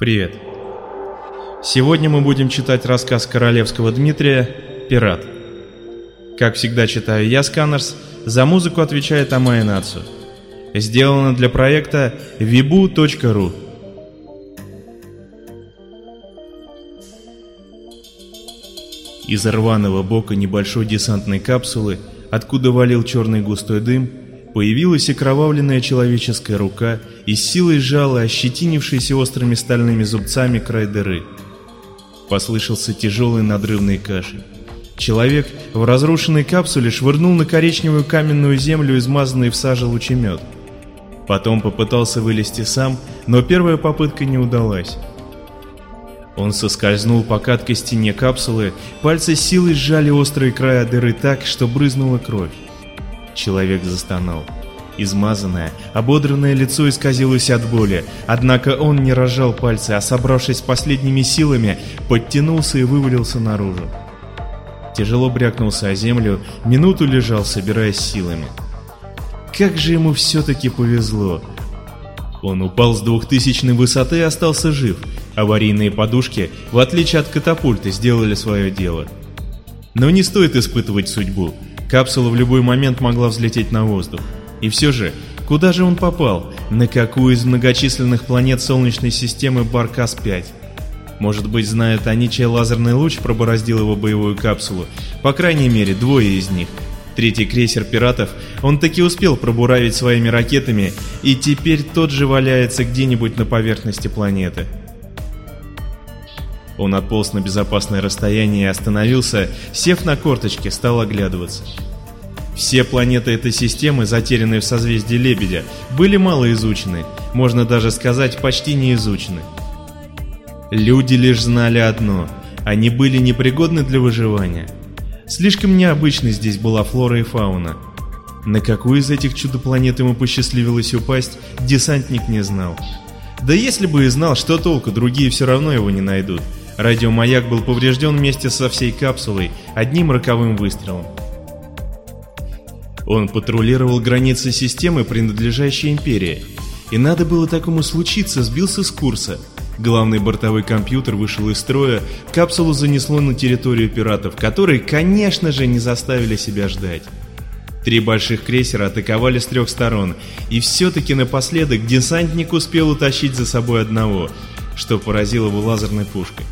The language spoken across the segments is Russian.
Привет. Сегодня мы будем читать рассказ Королевского Дмитрия «Пират». Как всегда читаю я, Сканерс, за музыку отвечает Амай Нацу. Сделано для проекта vibu.ru. Из рваного бока небольшой десантной капсулы, откуда валил черный густой дым, появилась окровавленная человеческая рука и с силой сжала ощетинившийся острыми стальными зубцами край дыры. Послышался тяжелый надрывный кашель. Человек в разрушенной капсуле швырнул на коричневую каменную землю измазанный в саже лучемет. Потом попытался вылезти сам, но первая попытка не удалась. Он соскользнул по каткой стене капсулы, пальцы с силой сжали острые края дыры так, что брызнула кровь. Человек застонал. Измазанное, ободранное лицо исказилось от боли, однако он не разжал пальцы, а, собравшись с последними силами, подтянулся и вывалился наружу. Тяжело брякнулся о землю, минуту лежал, собираясь силами. Как же ему все-таки повезло! Он упал с 2000-й высоты и остался жив. Аварийные подушки, в отличие от катапульты, сделали свое дело. Но не стоит испытывать судьбу. Капсула в любой момент могла взлететь на воздух. И все же, куда же он попал? На какую из многочисленных планет Солнечной системы Баркас-5? Может быть, знают они, чей лазерный луч пробороздил его боевую капсулу? По крайней мере, двое из них. Третий крейсер пиратов он таки успел пробуравить своими ракетами, и теперь тот же валяется где-нибудь на поверхности планеты. Он отполз на безопасное расстояние и остановился, сев на корточки, стал оглядываться. Все планеты этой системы, затерянные в созвездии Лебедя, были мало изучены, можно даже сказать, почти не изучены. Люди лишь знали одно – они были непригодны для выживания. Слишком необычной здесь была флора и фауна. На какую из этих чудо-планет ему посчастливилось упасть, десантник не знал. Да если бы и знал, что толку, другие все равно его не найдут. Радиомаяк был поврежден вместе со всей капсулой одним роковым выстрелом. Он патрулировал границы системы, принадлежащей Империи. И надо было такому случиться, сбился с курса. Главный бортовой компьютер вышел из строя, капсулу занесло на территорию пиратов, которые, конечно же, не заставили себя ждать. 3 больших крейсера атаковали с 3 сторон, и все-таки напоследок десантник успел утащить за собой одного, что поразило его лазерной пушкой.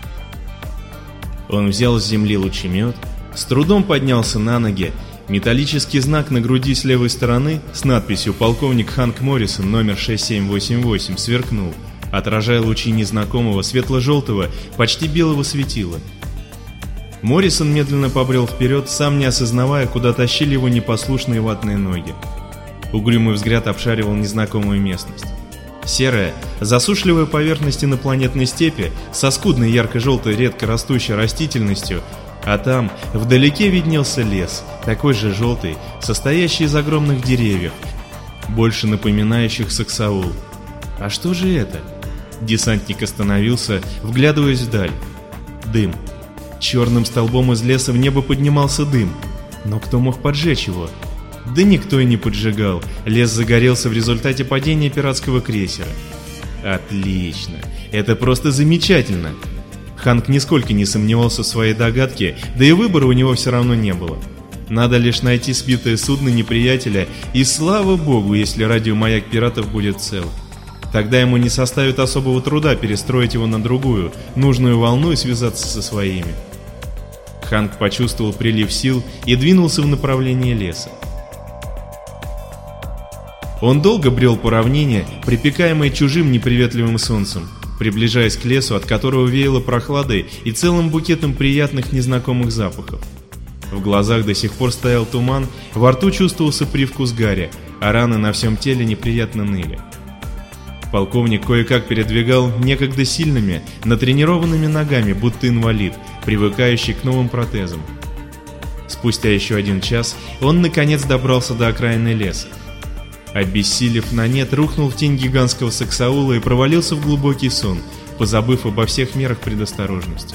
Он взял с земли лучемет, с трудом поднялся на ноги. Металлический знак на груди с левой стороны с надписью «Полковник Ханк Моррисон, номер 6788» сверкнул, отражая лучи незнакомого светло-желтого, почти белого светила. Моррисон медленно побрел вперед, сам не осознавая, куда тащили его непослушные ватные ноги. Угрюмый взгляд обшаривал незнакомую местность. Серая, засушливая поверхность инопланетной степи со скудной ярко-желтой редко растущей растительностью, а там вдалеке виднелся лес, такой же желтый, состоящий из огромных деревьев, больше напоминающих саксаул. А что же это? Десантник остановился, вглядываясь вдаль. Дым. Черным столбом из леса в небо поднимался дым. Но кто мог поджечь его? Да никто и не поджигал. Лес загорелся в результате падения пиратского крейсера. Отлично. Это просто замечательно. Ханк нисколько не сомневался в своей догадке, да и выбора у него все равно не было. Надо лишь найти сбитое судно неприятеля, и слава богу, если радиомаяк пиратов будет цел. Тогда ему не составит особого труда перестроить его на другую, нужную волну и связаться со своими. Ханк почувствовал прилив сил и двинулся в направлении леса. Он долго брел по равнине, припекаемой чужим неприветливым солнцем, приближаясь к лесу, от которого веяло прохладой и целым букетом приятных незнакомых запахов. В глазах до сих пор стоял туман, во рту чувствовался привкус гари, а раны на всем теле неприятно ныли. Полковник кое-как передвигал некогда сильными, натренированными ногами, будто инвалид, привыкающий к новым протезам. Спустя еще 1 час он наконец добрался до окраины леса. Обессилев на нет, рухнул в тень гигантского саксаула и провалился в глубокий сон, позабыв обо всех мерах предосторожности.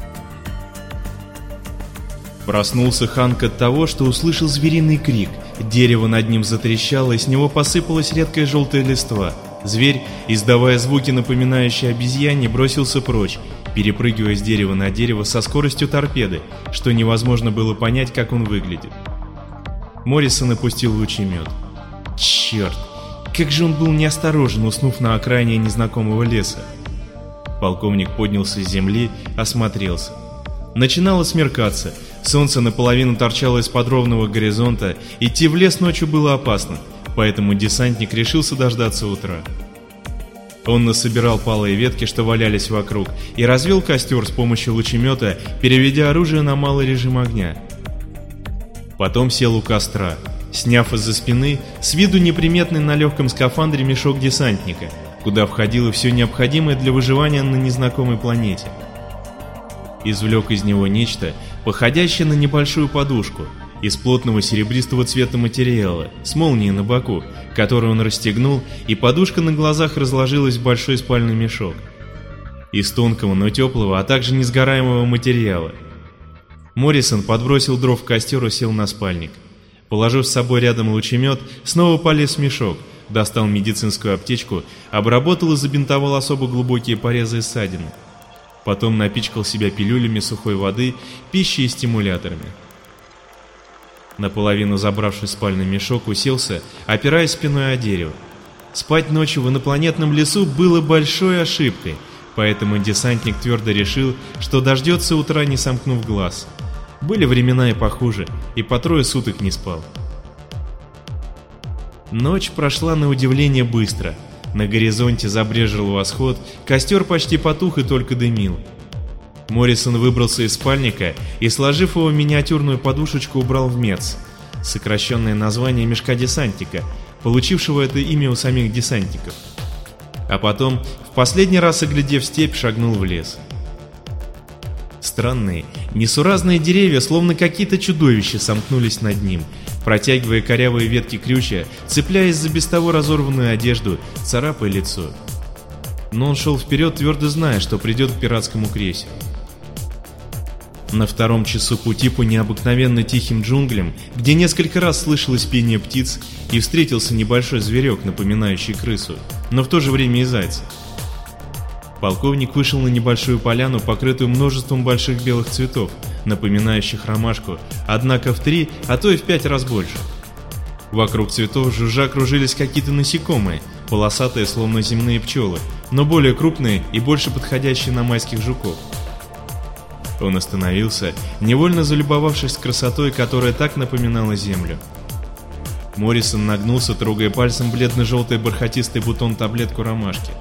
Проснулся Ханк от того, что услышал звериный крик. Дерево над ним затрещало, и с него посыпалась редкая желтая листва. Зверь, издавая звуки, напоминающие обезьяне, бросился прочь, перепрыгивая с дерева на дерево со скоростью торпеды, что невозможно было понять, как он выглядит. Моррисон опустил лучемет. Черт, как же он был неосторожен, уснув на окраине незнакомого леса. Полковник поднялся с земли, осмотрелся. Начинало смеркаться, солнце наполовину торчало из-под ровного горизонта, идти в лес ночью было опасно, поэтому десантник решился дождаться утра. Он насобирал палые ветки, что валялись вокруг, и развел костер с помощью лучемета, переведя оружие на малый режим огня. Потом сел у костра, сняв из-за спины с виду неприметный на легком скафандре мешок десантника, куда входило все необходимое для выживания на незнакомой планете. Извлек из него нечто, походящее на небольшую подушку, из плотного серебристого цвета материала, с молнией на боку, которую он расстегнул, и подушка на глазах разложилась в большой спальный мешок. Из тонкого, но теплого, а также несгораемого материала. Моррисон подбросил дров в костер и сел на спальник. Положив с собой рядом лучемет, снова полез в мешок, достал медицинскую аптечку, обработал и забинтовал особо глубокие порезы и ссадины. Потом напичкал себя пилюлями сухой воды, пищей и стимуляторами. Наполовину забравшись в спальный мешок, уселся, опираясь спиной о дерево. Спать ночью в инопланетном лесу было большой ошибкой, поэтому десантник твердо решил, что дождется утра, не сомкнув глаз. Были времена и похуже, и по 3 суток не спал. Ночь прошла на удивление быстро. На горизонте забрезжил восход, костер почти потух и только дымил. Моррисон выбрался из спальника и, сложив его в миниатюрную подушечку, убрал в МЕЦ, сокращенное название мешка десантника, получившего это имя у самих десантников. А потом, в последний раз оглядев степь, шагнул в лес. Странные, несуразные деревья, словно какие-то чудовища, сомкнулись над ним, протягивая корявые ветки крючья, цепляясь за без того разорванную одежду, царапая лицо. Но он шел вперед, твердо зная, что придет к пиратскому крейсеру. На 2-м часу пути по необыкновенно тихим джунглям, где несколько раз слышалось пение птиц, и встретился небольшой зверек, напоминающий крысу, но в то же время и зайца. Полковник вышел на небольшую поляну, покрытую множеством больших белых цветов, напоминающих ромашку, однако в 3, а то и в 5 раз больше. Вокруг цветов жужжа кружились какие-то насекомые, полосатые, словно земные пчелы, но более крупные и больше подходящие на майских жуков. Он остановился, невольно залюбовавшись красотой, которая так напоминала землю. Моррисон нагнулся, трогая пальцем бледно-желтый бархатистый бутон таблетку ромашки.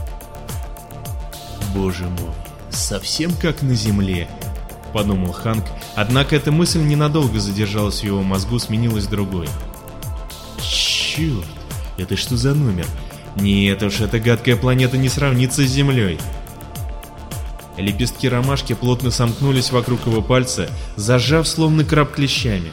«Боже мой, совсем как на земле», — подумал Ханк, однако эта мысль ненадолго задержалась в его мозгу, сменилась другой. «Черт, это что за номер? Нет уж, эта гадкая планета не сравнится с Землей». Лепестки ромашки плотно сомкнулись вокруг его пальца, зажав словно краб клещами.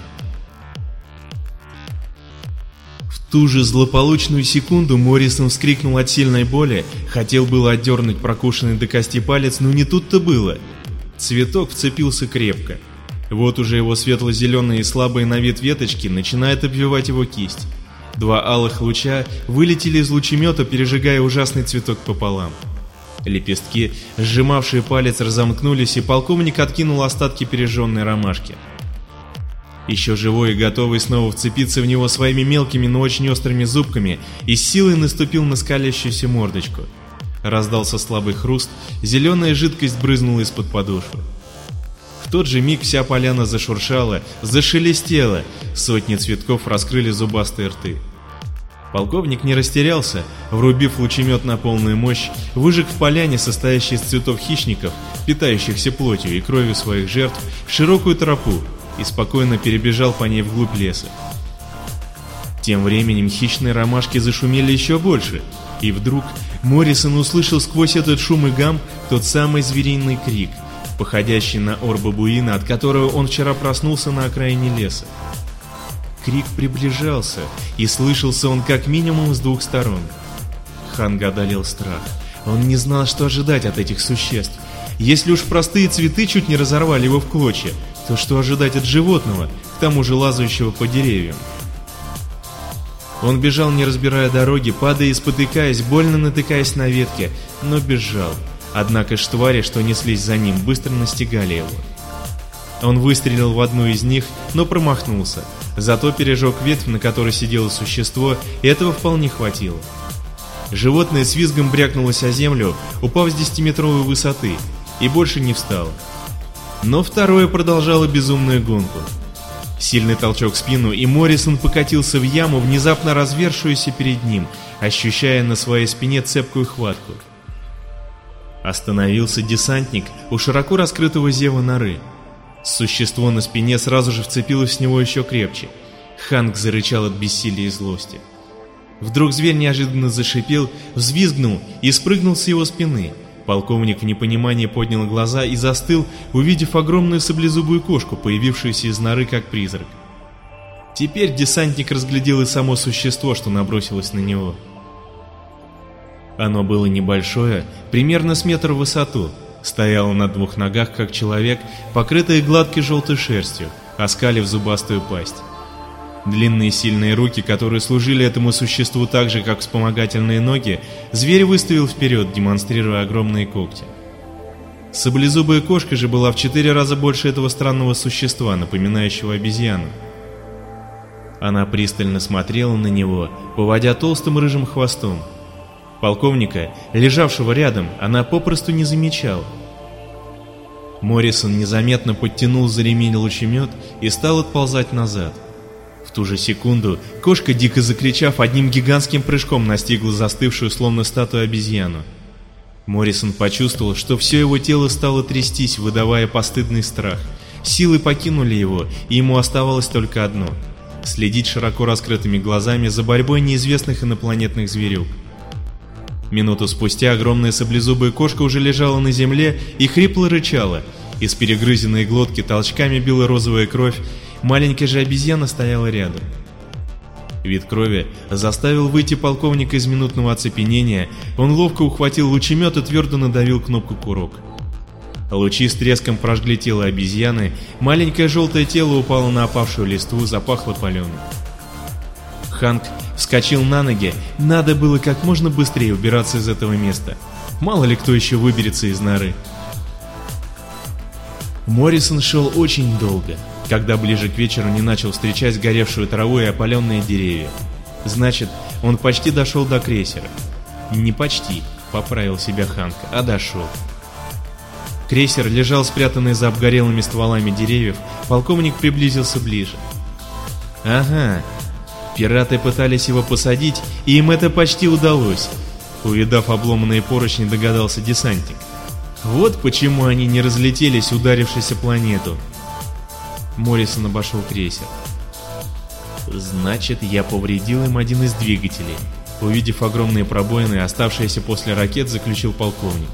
В ту же злополучную секунду Моррисон вскрикнул от сильной боли, хотел было отдернуть прокушенный до кости палец, но не тут-то было. Цветок вцепился крепко. Вот уже его светло-зеленые и слабые на вид веточки начинают обвивать его кисть. 2 алых луча вылетели из лучемета, пережигая ужасный цветок пополам. Лепестки, сжимавшие палец, разомкнулись, и полковник откинул остатки пережженной ромашки. Еще живой и готовый снова вцепиться в него своими мелкими, но очень острыми зубками, и с силой наступил на скалящуюся мордочку. Раздался слабый хруст, зеленая жидкость брызнула из-под подошвы. В тот же миг вся поляна зашуршала, зашелестела, сотни цветков раскрыли зубастые рты. Полковник не растерялся, врубив лучемет на полную мощь, выжег в поляне, состоящей из цветов хищников, питающихся плотью и кровью своих жертв, широкую тропу и спокойно перебежал по ней вглубь леса. Тем временем хищные ромашки зашумели еще больше, и вдруг Моррисон услышал сквозь этот шум и гам тот самый звериный крик, походящий на ор бабуина, от которого он вчера проснулся на окраине леса. Крик приближался, и слышался он как минимум с 2 сторон. Ханга одолел страх. Он не знал, что ожидать от этих существ. Если уж простые цветы чуть не разорвали его в клочья, то что ожидать от животного, к тому же лазающего по деревьям? Он бежал, не разбирая дороги, падая и спотыкаясь, больно натыкаясь на ветки, но бежал. Однако твари, что неслись за ним, быстро настигали его. Он выстрелил в одну из них, но промахнулся. Зато пережег ветвь, на которой сидело существо, и этого вполне хватило. Животное с визгом брякнулось о землю, упав с 10-метровой высоты, и больше не встало. Но второе продолжало безумную гонку. Сильный толчок в спину, и Моррисон покатился в яму, внезапно развершуюся перед ним, ощущая на своей спине цепкую хватку. Остановился десантник у широко раскрытого зева норы. Существо на спине сразу же вцепилось в него еще крепче. Ханк зарычал от бессилия и злости. Вдруг зверь неожиданно зашипел, взвизгнул и спрыгнул с его спины. Полковник в непонимании поднял глаза и застыл, увидев огромную саблезубую кошку, появившуюся из норы как призрак. Теперь десантник разглядел и само существо, что набросилось на него. Оно было небольшое, примерно с метр в высоту, стояло на двух ногах, как человек, покрытое гладкой желтой шерстью, оскалив зубастую пасть. Длинные сильные руки, которые служили этому существу так же, как вспомогательные ноги, зверь выставил вперед, демонстрируя огромные когти. Саблезубая кошка же была в 4 раза больше этого странного существа, напоминающего обезьяну. Она пристально смотрела на него, поводя толстым рыжим хвостом. Полковника, лежавшего рядом, она попросту не замечала. Моррисон незаметно подтянул за ремень лучемет и стал отползать назад. В ту же секунду кошка, дико закричав, одним гигантским прыжком настигла застывшую, словно статую, обезьяну. Моррисон почувствовал, что все его тело стало трястись, выдавая постыдный страх. Силы покинули его, и ему оставалось только одно — следить широко раскрытыми глазами за борьбой неизвестных инопланетных зверюк. Минуту спустя огромная саблезубая кошка уже лежала на земле и хрипло рычала. Из перегрызенной глотки толчками била розовая кровь, маленькая же обезьяна стояла рядом. Вид крови заставил выйти полковника из минутного оцепенения, он ловко ухватил лучемет и твердо надавил кнопку курок. Лучи с треском прожгли тело обезьяны, маленькое желтое тело упало на опавшую листву, запахло паленым. Ханк вскочил на ноги, надо было как можно быстрее убираться из этого места. Мало ли кто еще выберется из норы. Моррисон шел очень долго, когда ближе к вечеру не начал встречать сгоревшую траву и опаленные деревья. Значит, он почти дошел до крейсера. Не почти, поправил себя Ханк, а дошел. Крейсер лежал спрятанный за обгорелыми стволами деревьев, полковник приблизился ближе. Ага, пираты пытались его посадить, и им это почти удалось. Увидав обломанные поручни, догадался десантник. Вот почему они не разлетелись, ударившись о планету. Моррисон обошел крейсер. Значит, я повредил им один из двигателей. Увидев огромные пробоины, оставшиеся после ракет, заключил полковник.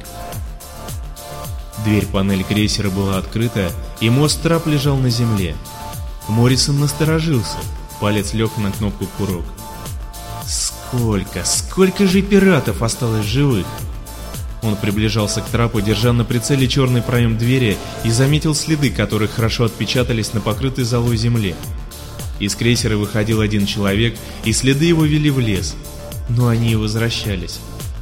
Дверь панели крейсера была открыта, и мост трап лежал на земле. Моррисон насторожился, палец лег на кнопку курок. Сколько же пиратов осталось живых? Он приближался к трапу, держа на прицеле черный проем двери, и заметил следы, которые хорошо отпечатались на покрытой золой земле. Из крейсера выходил один человек, и следы его вели в лес, но они и возвращались.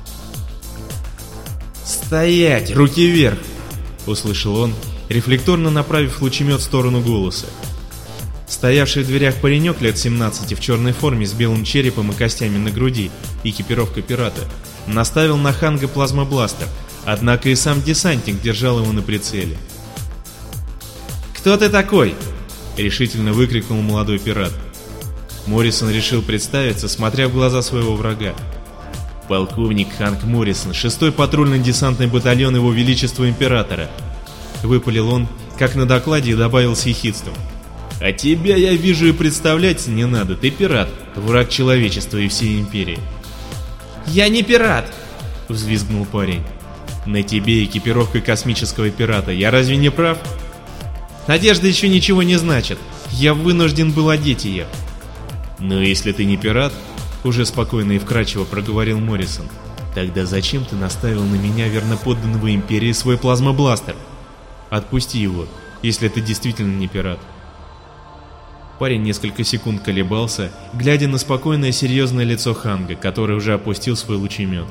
«Стоять! Руки вверх!» — услышал он, рефлекторно направив лучемет в сторону голоса. Стоявший в дверях паренек лет 17 в черной форме с белым черепом и костями на груди, экипировка пирата, наставил на Ханга плазмобластер, однако и сам десантник держал его на прицеле. «Кто ты такой?» — решительно выкрикнул молодой пират. Моррисон решил представиться, смотря в глаза своего врага. «Полковник Ханк Моррисон, 6-й патрульно-десантный батальон Его Величества Императора», — выпалил он, как на докладе, и добавил с ехидством. «А тебя, я вижу, и представлять не надо, ты пират, враг человечества и всей империи». «Я не пират!» — взвизгнул парень. «На тебе экипировка космического пирата, я разве не прав?» «Одежда еще ничего не значит, я вынужден был одеть ее». «Ну, если ты не пират», — уже спокойно и вкрадчиво проговорил Моррисон, «тогда зачем ты наставил на меня, верноподданного империи, свой плазмобластер? Отпусти его, если ты действительно не пират». Парень несколько секунд колебался, глядя на спокойное серьезное лицо Ханга, который уже опустил свой лучемет.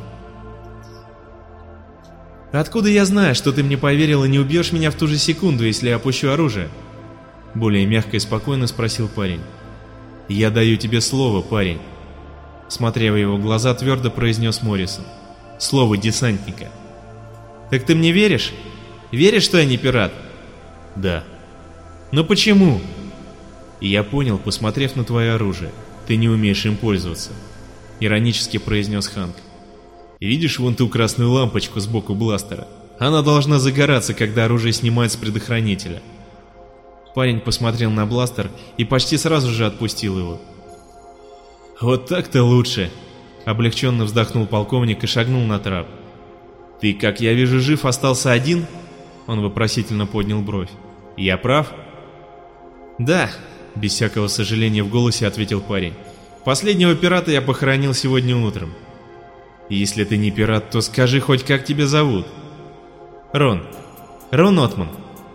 «Откуда я знаю, что ты мне поверил и не убьешь меня в ту же секунду, если я опущу оружие?» Более мягко и спокойно спросил парень. «Я даю тебе слово, парень», — смотря в его глаза, твердо произнес Моррисон. «Слово десантника». «Так ты мне веришь? Веришь, что я не пират?» «Да». «Но почему?» «Я понял, посмотрев на твое оружие. Ты не умеешь им пользоваться», — иронически произнес Ханг. «Видишь вон ту красную лампочку сбоку бластера? Она должна загораться, когда оружие снимают с предохранителя». Парень посмотрел на бластер и почти сразу же отпустил его. «Вот так-то лучше!» — облегченно вздохнул полковник и шагнул на трап. «Ты, как я вижу, жив остался один?» Он вопросительно поднял бровь. «Я прав?» «Да», — без всякого сожаления в голосе ответил парень. «Последнего пирата я похоронил сегодня утром». «Если ты не пират, то скажи хоть, как тебя зовут?» «Рон. Рон Отман».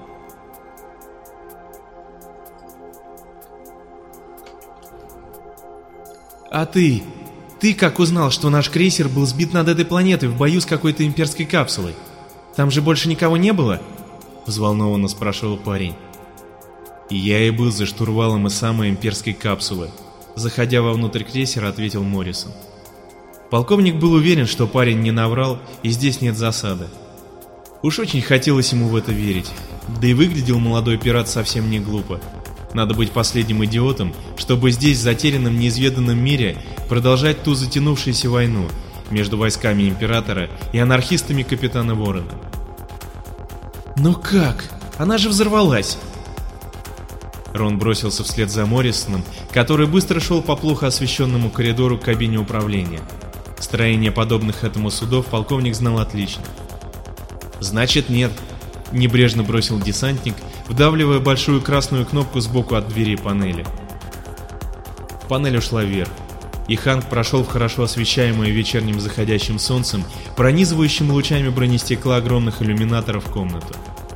«А ты? Ты как узнал, что наш крейсер был сбит над этой планетой в бою с какой-то имперской капсулой? Там же больше никого не было?» — взволнованно спрашивал парень. «Я и был за штурвалом и самой имперской капсулы», — заходя вовнутрь крейсера, ответил Моррисон. Полковник был уверен, что парень не наврал и здесь нет засады. Уж очень хотелось ему в это верить, да и выглядел молодой пират совсем не глупо. Надо быть последним идиотом, чтобы здесь, в затерянном неизведанном мире, продолжать ту затянувшуюся войну между войсками Императора и анархистами капитана Ворона. «Но как? Она же взорвалась!» Рон бросился вслед за Моррисоном, который быстро шел по плохо освещенному коридору к кабине управления. Строение подобных этому судов полковник знал отлично. «Значит, нет», — небрежно бросил десантник, вдавливая большую красную кнопку сбоку от двери панели. Панель ушла вверх, и Ханг прошел в хорошо освещаемую вечерним заходящим солнцем, пронизывающим лучами бронестекла огромных иллюминаторов комнату.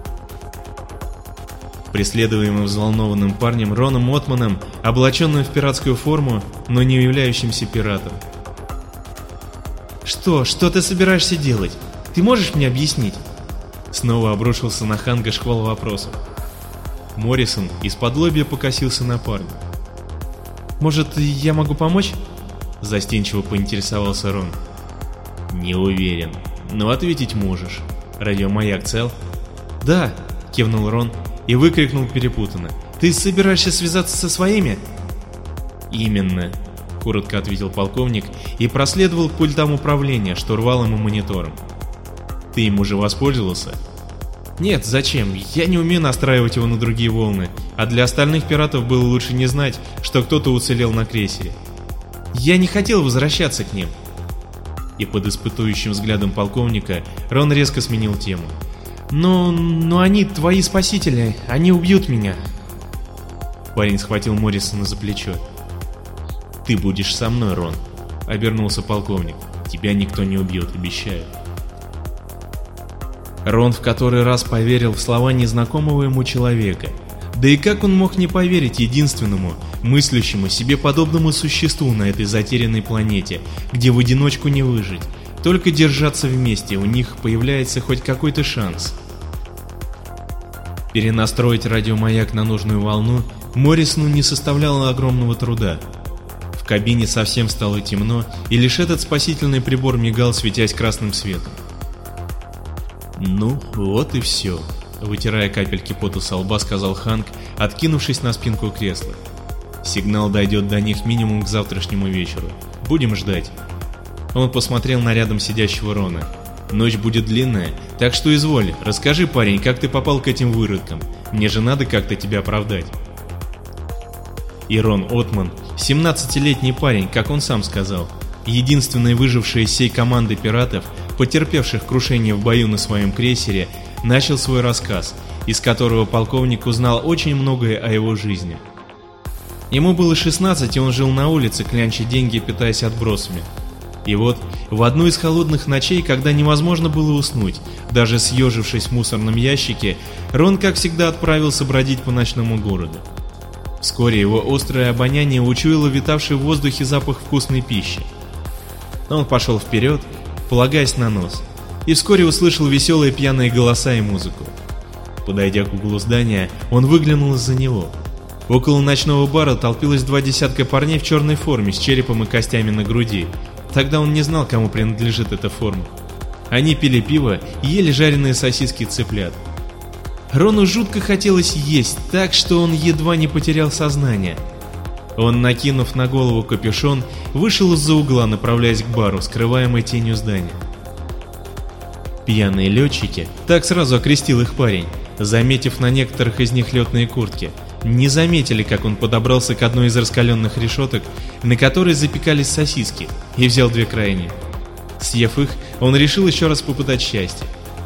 Преследуемым взволнованным парнем Роном Отманом, облаченным в пиратскую форму, но не являющимся пиратом. Что ты собираешься делать? Ты можешь мне объяснить?» Снова обрушился на Ханга шквал вопросов. Моррисон из-подлобья покосился на парня. «Может, я могу помочь?» Застенчиво поинтересовался Рон. «Не уверен, но ответить можешь. Радиомаяк цел?» «Да», — кивнул Рон и выкрикнул перепутанно. «Ты собираешься связаться со своими?» «Именно», — коротко ответил полковник и проследовал к пультам управления, штурвалом и монитором. «Ты им уже воспользовался?» «Нет, зачем? Я не умею настраивать его на другие волны, а для остальных пиратов было лучше не знать, что кто-то уцелел на крейсере. Я не хотел возвращаться к ним». И под испытующим взглядом полковника Рон резко сменил тему. Но они твои спасители, они убьют меня». Парень схватил Моррисона за плечо. «Ты будешь со мной, Рон», — обернулся полковник. «Тебя никто не убьет, обещаю». Рон в который раз поверил в слова незнакомого ему человека. Да и как он мог не поверить единственному, мыслящему, себе подобному существу на этой затерянной планете, где в одиночку не выжить, только держаться вместе у них появляется хоть какой-то шанс. Перенастроить радиомаяк на нужную волну Моррисону не составляло огромного труда. В кабине совсем стало темно, и лишь этот спасительный прибор мигал, светясь красным светом. «Ну, вот и все», — вытирая капельки пота со лба, сказал Ханг, откинувшись на спинку кресла. «Сигнал дойдет до них минимум к завтрашнему вечеру. Будем ждать». Он посмотрел на рядом сидящего Рона. «Ночь будет длинная, так что изволь, расскажи, парень, как ты попал к этим выродкам. Мне же надо как-то тебя оправдать». И Рон Отман, 17-летний парень, как он сам сказал, единственный выживший из всей команды пиратов, потерпевших крушение в бою на своем крейсере, начал свой рассказ, из которого полковник узнал очень многое о его жизни. Ему было 16, и он жил на улице, клянча деньги, питаясь отбросами. И вот, в одну из холодных ночей, когда невозможно было уснуть, даже съежившись в мусорном ящике, Рон, как всегда, отправился бродить по ночному городу. Вскоре его острое обоняние учуяло витавший в воздухе запах вкусной пищи. Он пошел вперед, полагаясь на нос, и вскоре услышал веселые пьяные голоса и музыку. Подойдя к углу здания, он выглянул из-за него. Около ночного бара толпилось 20 парней в черной форме с черепом и костями на груди. Тогда он не знал, кому принадлежит эта форма. Они пили пиво и ели жареные сосиски и цыплят. Рону жутко хотелось есть, так что он едва не потерял сознание. Он, накинув на голову капюшон, вышел из-за угла, направляясь к бару, скрываемой тенью здания. Пьяные летчики, так сразу окрестил их парень, заметив на некоторых из них летные куртки, не заметили, как он подобрался к одной из раскаленных решеток, на которой запекались сосиски, и взял 2 крайние. Съев их, он решил еще раз попытать счастье.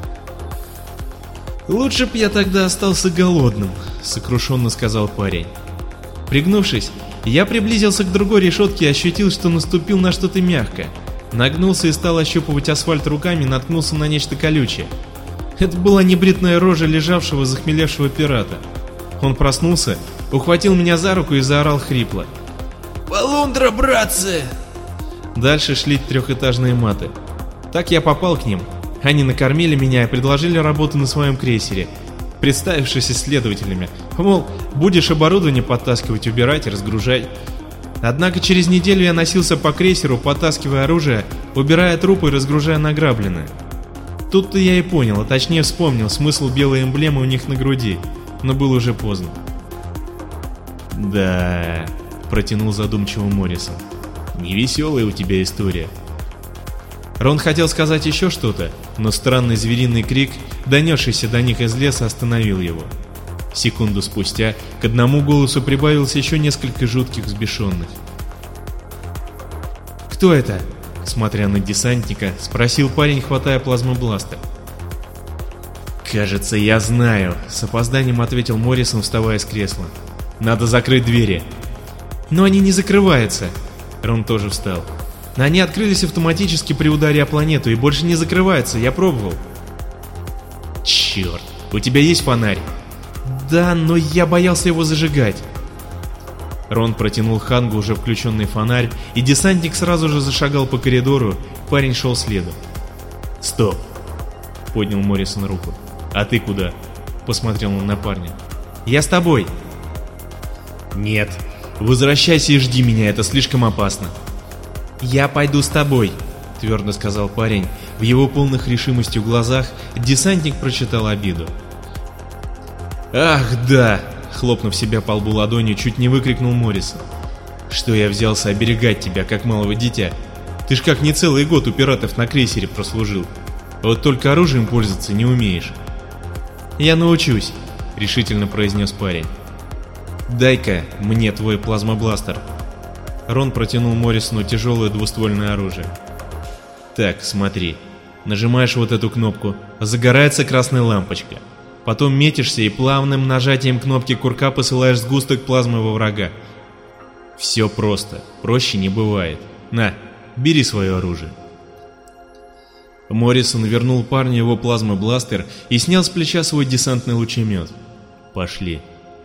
«Лучше б я тогда остался голодным», — сокрушенно сказал парень. Пригнувшись, я приблизился к другой решетке и ощутил, что наступил на что-то мягкое. Нагнулся и стал ощупывать асфальт руками и наткнулся на нечто колючее. Это была небритная рожа лежавшего захмелевшего пирата. Он проснулся, ухватил меня за руку и заорал хрипло: «Полундра, братцы!» Дальше шли 3-этажные маты. Так я попал к ним. Они накормили меня и предложили работу на своем крейсере, представившись исследователями. Мол, будешь оборудование подтаскивать, убирать и разгружать. Однако через неделю я носился по крейсеру, подтаскивая оружие, убирая трупы и разгружая награбленное. Тут-то я и понял, а точнее вспомнил смысл белой эмблемы у них на груди, но было уже поздно. «Да...» — протянул задумчиво Моррисон. «Невеселая у тебя история». Рон хотел сказать еще что-то, но странный звериный крик, донесшийся до них из леса, остановил его. Секунду спустя к одному голосу прибавилось еще несколько жутких взбешенных. «Кто это?» — смотря на десантника, спросил парень, хватая плазмобластер. «Кажется, я знаю», — с опозданием ответил Моррисон, вставая с кресла. «Надо закрыть двери». «Но они не закрываются». Рон тоже встал. «Они открылись автоматически при ударе о планету и больше не закрываются, я пробовал». «Черт, у тебя есть фонарь?» «Да, но я боялся его зажигать». Рон протянул Хангу уже включенный фонарь, и десантник сразу же зашагал по коридору, парень шел следом. «Стоп!» — поднял Моррисон руку. «А ты куда?» — посмотрел он на парня. «Я с тобой». «Нет, возвращайся и жди меня, это слишком опасно». «Я пойду с тобой», — твердо сказал парень. В его полных решимостью глазах десантник прочитал обиду. «Ах, да!» — хлопнув себя по лбу ладонью, чуть не выкрикнул Моррисон. «Что я взялся оберегать тебя, как малого дитя? Ты ж как не целый год у пиратов на крейсере прослужил. Вот только оружием пользоваться не умеешь». «Я научусь», — решительно произнес парень. «Дай-ка мне твой плазмобластер». Рон протянул Моррисону тяжелое двуствольное оружие. «Так, смотри. Нажимаешь вот эту кнопку, загорается красная лампочка. Потом метишься и плавным нажатием кнопки курка посылаешь сгусток плазмы во врага. Все просто, проще не бывает. На, бери свое оружие». Моррисон вернул парню его плазмобластер и снял с плеча свой десантный лучемет. «Пошли».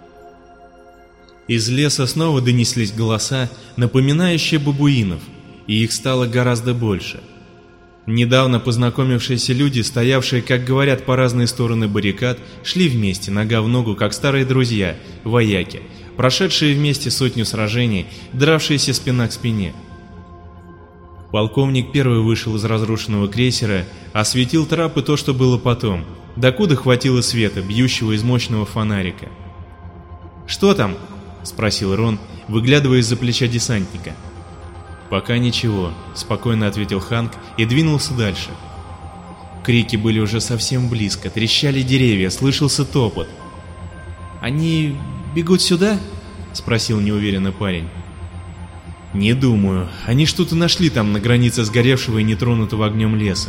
Из леса снова донеслись голоса, напоминающие бабуинов, и их стало гораздо больше. Недавно познакомившиеся люди, стоявшие, как говорят, по разные стороны баррикад, шли вместе, нога в ногу, как старые друзья, вояки, прошедшие вместе сотню сражений, дравшиеся спина к спине. Полковник первый вышел из разрушенного крейсера, осветил трап и то, что было потом, докуда хватило света, бьющего из мощного фонарика. «Что там?» — спросил Рон, выглядывая из-за плеча десантника. «Пока ничего», — спокойно ответил Ханк и двинулся дальше. Крики были уже совсем близко, трещали деревья, слышался топот. «Они бегут сюда?» — спросил неуверенно парень. «Не думаю. Они что-то нашли там на границе сгоревшего и нетронутого огнем леса».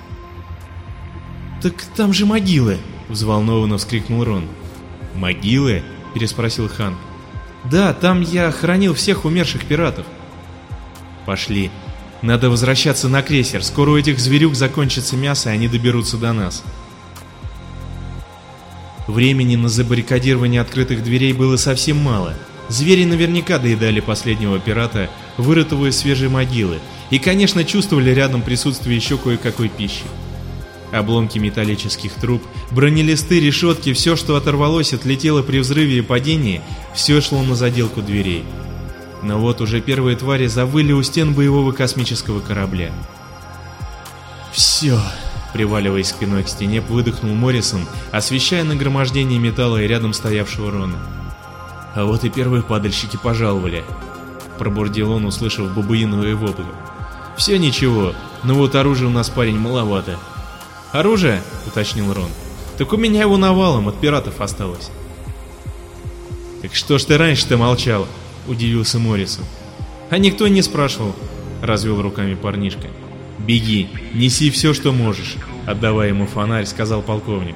«Так там же могилы!» — взволнованно вскрикнул Рон. «Могилы?» — переспросил Ханк. «Да, там я хоронил всех умерших пиратов». «Пошли. Надо возвращаться на крейсер. Скоро у этих зверюк закончится мясо, и они доберутся до нас». Времени на забаррикадирование открытых дверей было совсем мало. Звери наверняка доедали последнего пирата, вырытого из свежей могилы, и, конечно, чувствовали рядом присутствие еще кое-какой пищи. Обломки металлических труб, бронелисты, решетки, все, что оторвалось, отлетело при взрыве и падении, все шло на заделку дверей. Но вот уже первые твари завыли у стен боевого космического корабля. «Все!» — приваливаясь спиной к стене, выдохнул Моррисон, освещая нагромождение металла и рядом стоявшего Рона. «А вот и первые падальщики пожаловали», — пробурдил он, услышав бабуиновые вопли. «Все ничего, но вот оружия у нас, парень, маловато». «Оружие?» — уточнил Рон. «Так у меня его навалом, от пиратов осталось». «Так что ж ты раньше-то молчал?» — удивился Моррисон. «А никто не спрашивал», — развел руками парнишка. «Беги, неси все, что можешь», — отдавая ему фонарь, сказал полковник.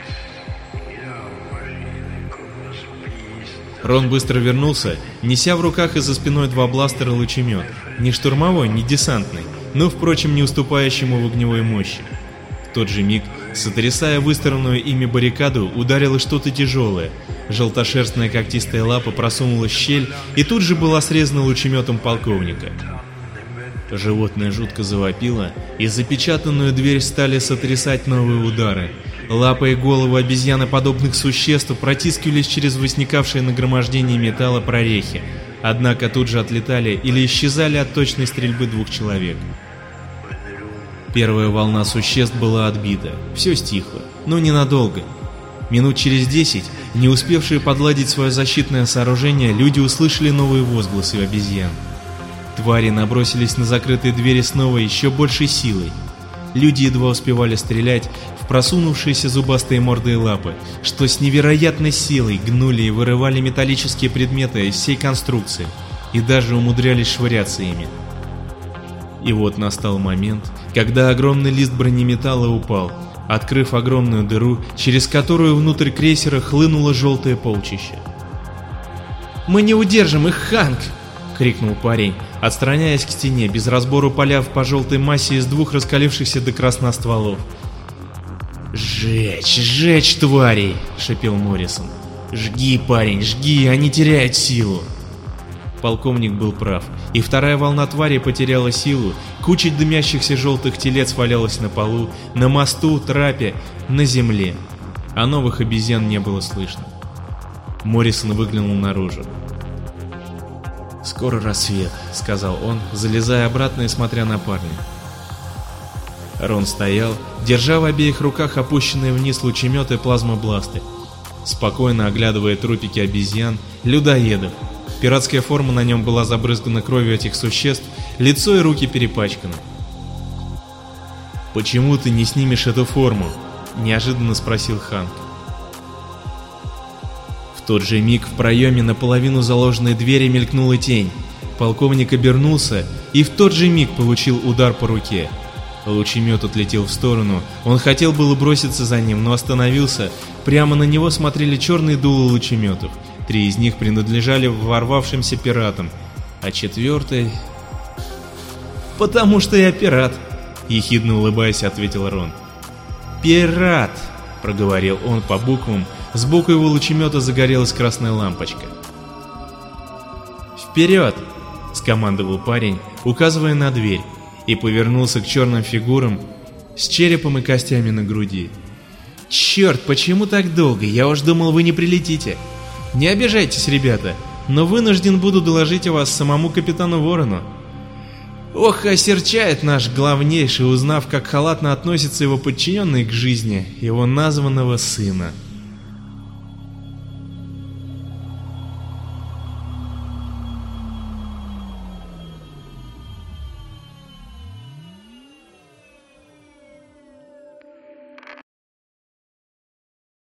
Рон быстро вернулся, неся в руках и за спиной 2 бластера лучемет, не штурмовой, не десантный, но, впрочем, не уступающему в огневой мощи. В тот же миг, сотрясая выстроенную ими баррикаду, ударило что-то тяжелое. Желтошерстная когтистая лапа просунулась в щель и тут же была срезана лучеметом полковника. Животное жутко завопило, и запечатанную дверь стали сотрясать новые удары. Лапы и головы обезьяноподобных существ протискивались через возникавшее нагромождение металла прорехи, однако тут же отлетали или исчезали от точной стрельбы 2 человек. Первая волна существ была отбита, все стихло, но ненадолго. Минут через 10, не успевшие подладить свое защитное сооружение, люди услышали новые возгласы обезьян. Твари набросились на закрытые двери снова еще большей силой. Люди едва успевали стрелять в просунувшиеся зубастые морды и лапы, что с невероятной силой гнули и вырывали металлические предметы из всей конструкции, и даже умудрялись швыряться ими. И вот настал момент, когда огромный лист бронеметалла упал, открыв огромную дыру, через которую внутрь крейсера хлынуло желтое полчище. «Мы не удержим их, Ханк!» — крикнул парень, отстраняясь к стене, без разбору поляв по желтой массе из 2 раскалившихся до красна стволов. «Жечь, жечь, тварей!» — шипел Моррисон. «Жги, парень, жги, они теряют силу!» Полковник был прав, и вторая волна твари потеряла силу, куча дымящихся желтых телец валялась на полу, на мосту, трапе, на земле, а новых обезьян не было слышно. Моррисон выглянул наружу. «Скоро рассвет», — сказал он, залезая обратно и смотря на парня. Рон стоял, держа в обеих руках опущенные вниз лучеметы и плазмобласты, спокойно оглядывая трупики обезьян, людоедов. Пиратская форма на нем была забрызгана кровью этих существ, лицо и руки перепачканы. «Почему ты не снимешь эту форму?» — неожиданно спросил Ханк. В тот же миг в проеме наполовину заложенной двери мелькнула тень. Полковник обернулся и в тот же миг получил удар по руке. Лучемет отлетел в сторону, он хотел было броситься за ним, но остановился. Прямо на него смотрели черные дула лучеметов. 3 из них принадлежали ворвавшимся пиратам, а 4-й... «Потому что я пират», — ехидно улыбаясь, ответил Рон. «Пират», — проговорил он по буквам, сбоку его лучемета загорелась красная лампочка. «Вперед!» — скомандовал парень, указывая на дверь, и повернулся к черным фигурам с черепом и костями на груди. «Черт, почему так долго? Я уж думал, вы не прилетите. Не обижайтесь, ребята, но вынужден буду доложить о вас самому капитану Ворону. Ох, осерчает наш главнейший, узнав, как халатно относятся его подчиненные к жизни его названного сына».